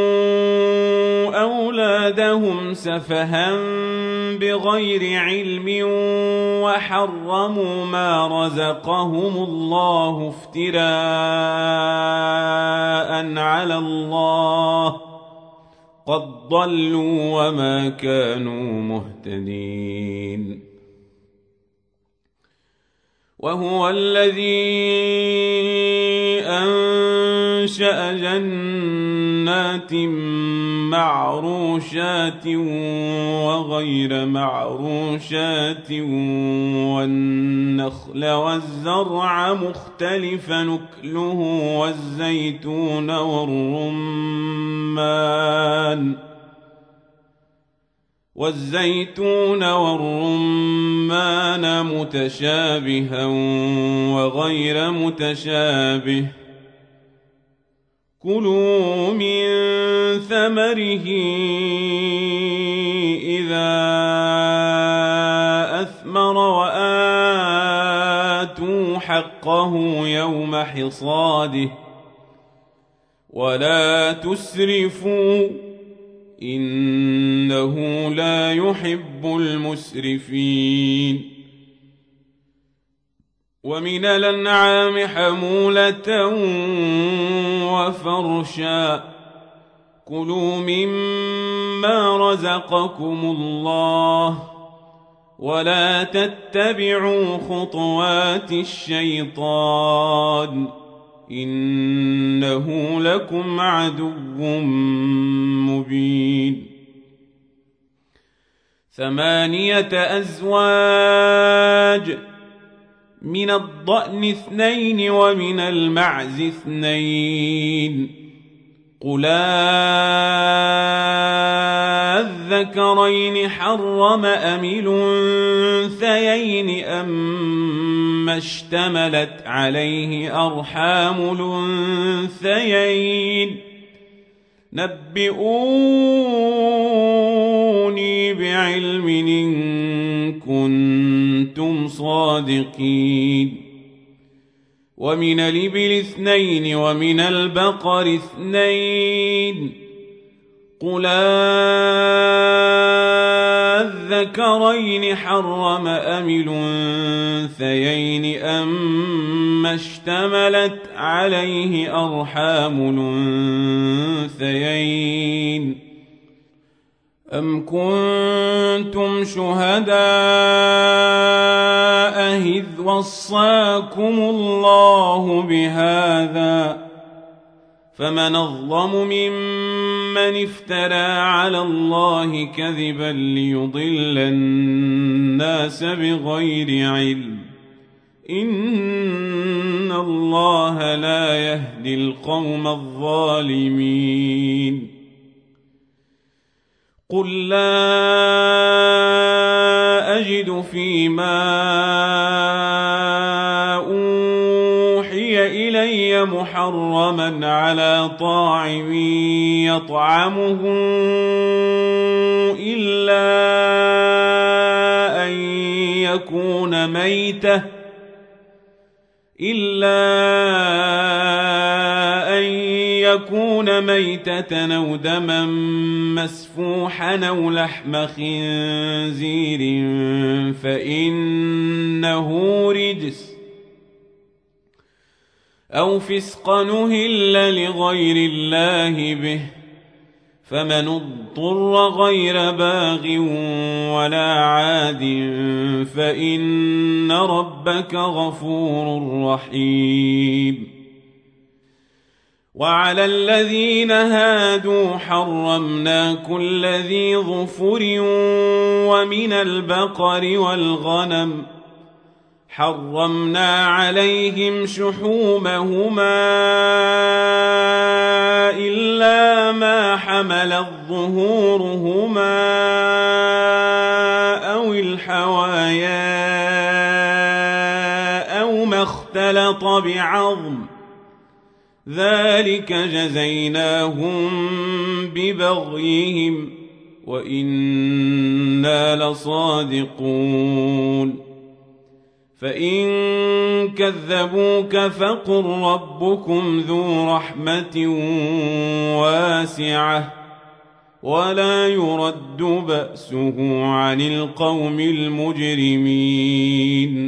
A: أولادهم سفها بغير علم وحرموا ما رزقهم الله افتراء على الله قد ضلوا وما كانوا مهتدين. وهو الذي أنشأ جنات معروشات وغير معروشات والنخل والزرع مختلفا نكله والزيتون والرمان متشابها وغير متشابه كلوا من ثمره إذا أثمر وآتوا حقه يوم حصاده ولا تسرفوا إنه لا يحب المسرفين. ومن الأنعام حمولة وفرشا كلوا مما رزقكم الله ولا تتبعوا خطوات الشيطان إنه لكم عدو مبين. 8 أزواج من الضأن 2 ومن المعز 2 قل الذكرين حرم أم الأنثيين أما اشتملت عليه أرحام الأنثيين نبئوني بعلم إن كنتم صادقين. ومن الإبل 2 ومن البقر 2 قل الذكرين حرم أم الأنثيين أما اشتملت عليه أرحام الأنثيين أم كنتم شهداء إذ وصاكم الله بهذا فمن أظلم ممن افترى على الله كذبا ليضل الناس بغير علم إن الله لا يهدي القوم الظالمين. قل لا أجد فيما أوحي إلي محرما على طاعم يطعمه إلا أن يكون ميتة أو دما مسفوحا أو لحم خنزير فإنه رجس أو فسقا أهل لغير الله به فمن اضطر غير باغ ولا عاد فإن ربك غفور رحيم. وعلى الذين هادوا حرمنا كل ذي ظفر ومن البقر والغنم حرمنا عليهم شحومهما إلا ما حملت ظهورهما أو الحوايا أو ما اختلط بعظم ذلك جزيناهم ببغيهم وإنا لصادقون فإن كذبوك فقل ربكم ذو رحمة واسعة ولا يرد بأسه عن القوم المجرمين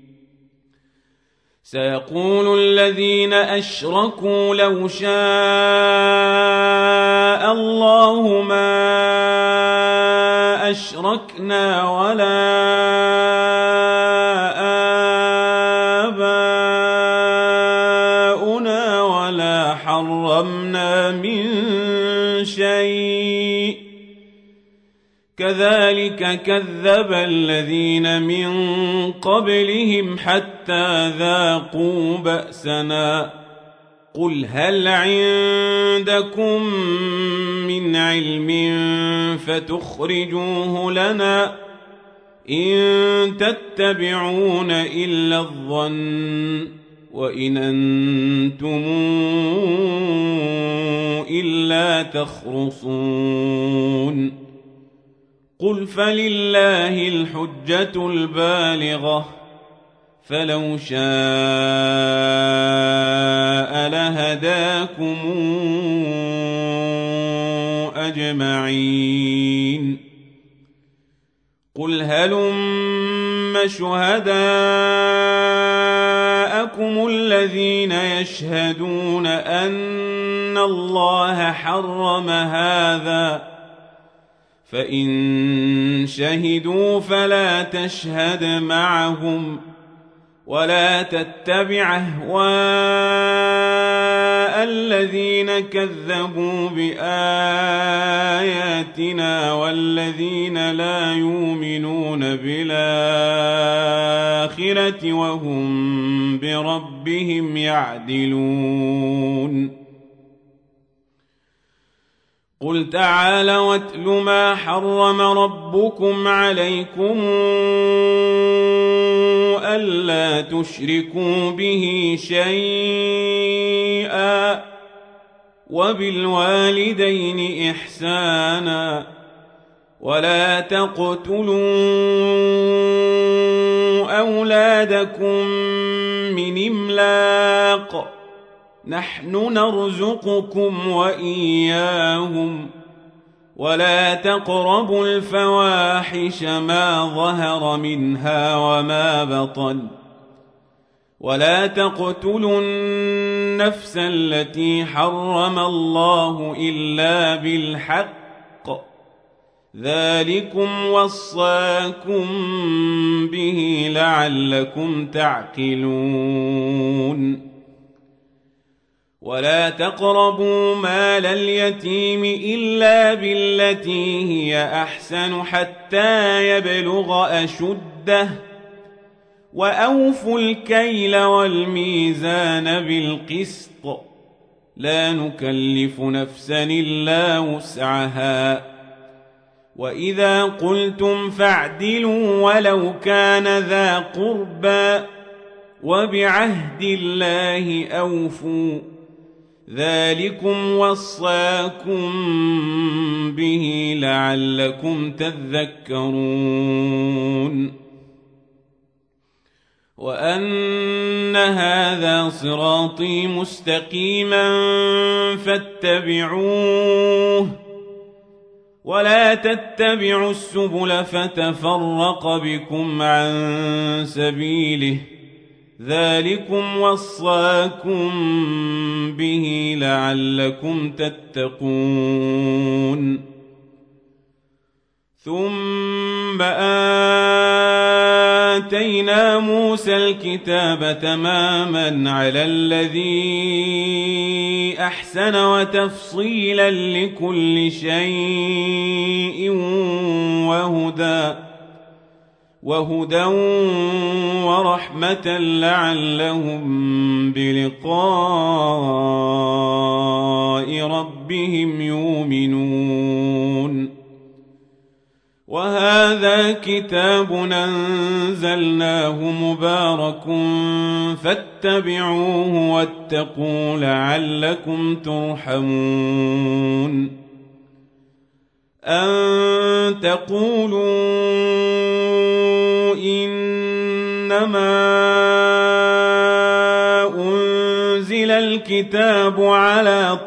A: سيقول الذين أشركوا لو شاء الله ما أشركنا ولا آباؤنا ولا حرمنا من شيء كذلك كذب الذين من قبلهم حتى ذاقوا بأسنا قل هل عندكم من علم فتخرجوه لنا إن تتبعون إلا الظن وإن أنتم إلا تخرصون قل فلله الحجة البالغة فلو شاء لهداكم أجمعين قل هلم شهداءكم الذين يشهدون أن الله حرم هذا فإن شهدوا فلا تشهد معهم ولا تتبع أهواء الذين كذبوا بآياتنا والذين لا يؤمنون بالآخرة وهم بربهم يعدلون قل تعالوا واتل ما حرم ربكم عليكم ألا تشركوا به شيئا وبالوالدين إحسانا ولا تقتلوا أولادكم من إملاق نحن نرزقكم وإياهم ولا تقربوا الفواحش ما ظهر منها وما بطن ولا تقتلوا النفس التي حرم الله إلا بالحق ذلكم وصاكم به لعلكم تعقلون ولا تقربوا مال اليتيم إلا بالتي هي أحسن حتى يبلغ أشده وأوفوا الكيل والميزان بالقسط لا نكلف نفسا إلا وسعها وإذا قلتم فاعدلوا ولو كان ذا قربى وبعهد الله أوفوا ذلكم وصاكم به لعلكم تذكرون وأن هذا صراطي مستقيما فاتبعوه ولا تتبعوا السبل فتفرق بكم عن سبيله ذلكم وصاكم به لعلكم تتقون ثم آتينا موسى الكتاب تماما على الذي أحسن وتفصيلا لكل شيء وهدى ورحمة لعلهم بلقاء ربهم يؤمنون وهذا كتاب أنزلناه مبارك فاتبعوه واتقوا لعلكم ترحمون تقولوا إنما أنزل الكتاب على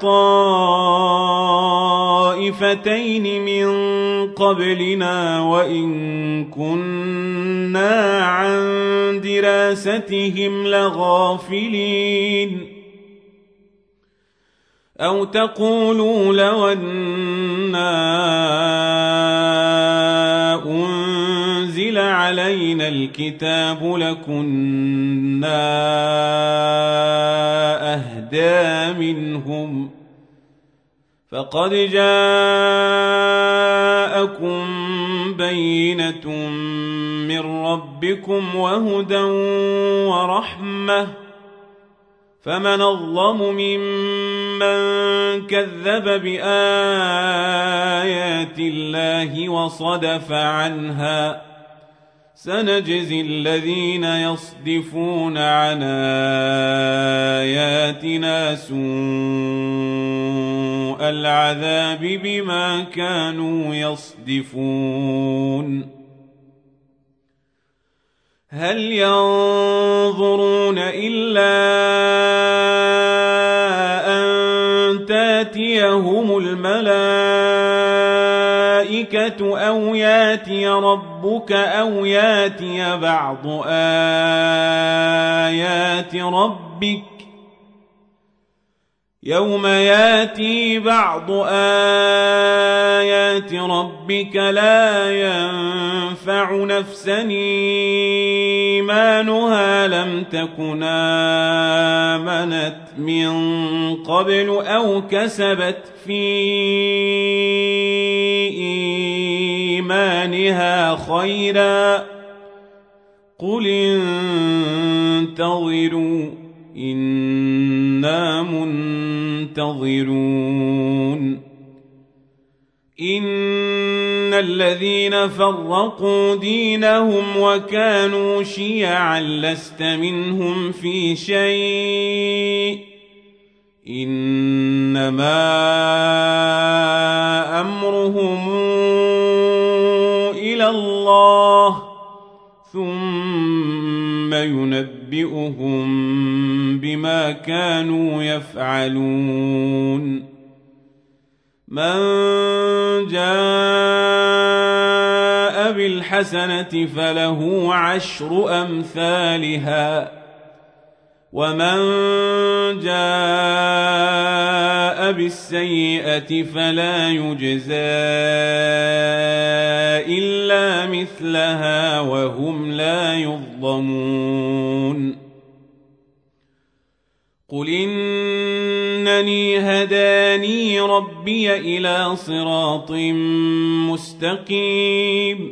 A: طائفتين من قبلنا وإن كنا عن دراستهم لغافلين أو تقولوا لو أنا أنزل علينا الكتاب لكنا أهدى منهم فقد جاءكم بينة من ربكم وهدى ورحمة فمن أظلم ممن كذب بآيات الله وصدف عنها سنجزي الذين يصدفون عن آياتنا سوء العذاب بما كانوا يصدفون هل ينظرون إلا أن تأتيهم الملائكة أو يأتي ربك أو يأتي بعض آيات ربك يوم يأتي بعض آيات ربك لا ينفع نفسا إيمانها لم تكن آمنت من قبل أو كسبت في إيمانها خيرا قل انتظروا إنا منتظرون إن الذين فرقوا دينهم وكانوا شيعا لست منهم في شيء إنما أمرهم إلى الله ثم ينبئهم بما كانوا يفعلون من جاء بالحسنة فله عشر أمثالها ومن جاء بالسيئة فلا يجزى إلا مثلها وهم لا يظلمون قل إنني هداني ربي إلى صراط مستقيم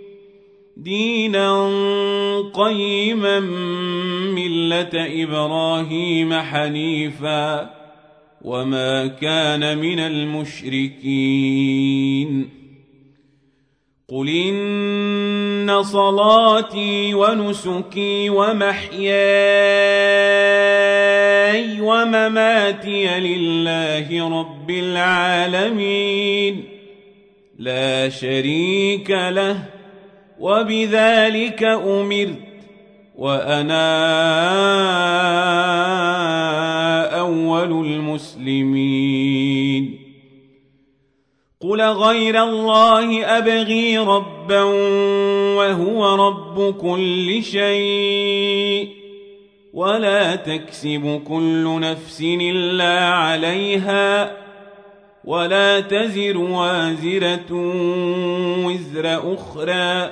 A: دينا قيما ملة إبراهيم حنيفا وما كان من المشركين قل إن صلاتي ونسكي ومحياي ومماتي لله رب العالمين لا شريك له وبذلك أمرت وأنا أول المسلمين قل غير الله أبغي ربا وهو رب كل شيء ولا تكسب كل نفس إلا عليها ولا تزر وازرة وزر أخرى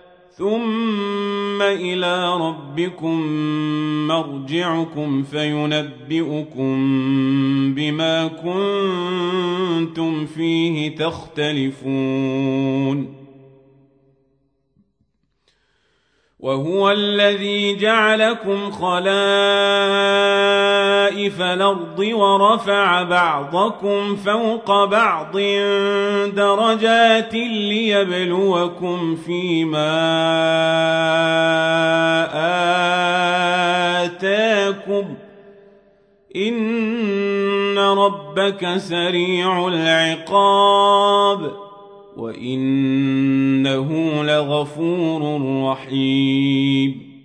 A: ثم إلى ربكم مرجعكم فينبئكم بما كنتم فيه تختلفون وهو الذي جعلكم خلائف الأرض ورفع بعضكم فوق بعض درجات ليبلوكم فيما آتاكم إن ربك سريع العقاب وإنه لغفور رحيم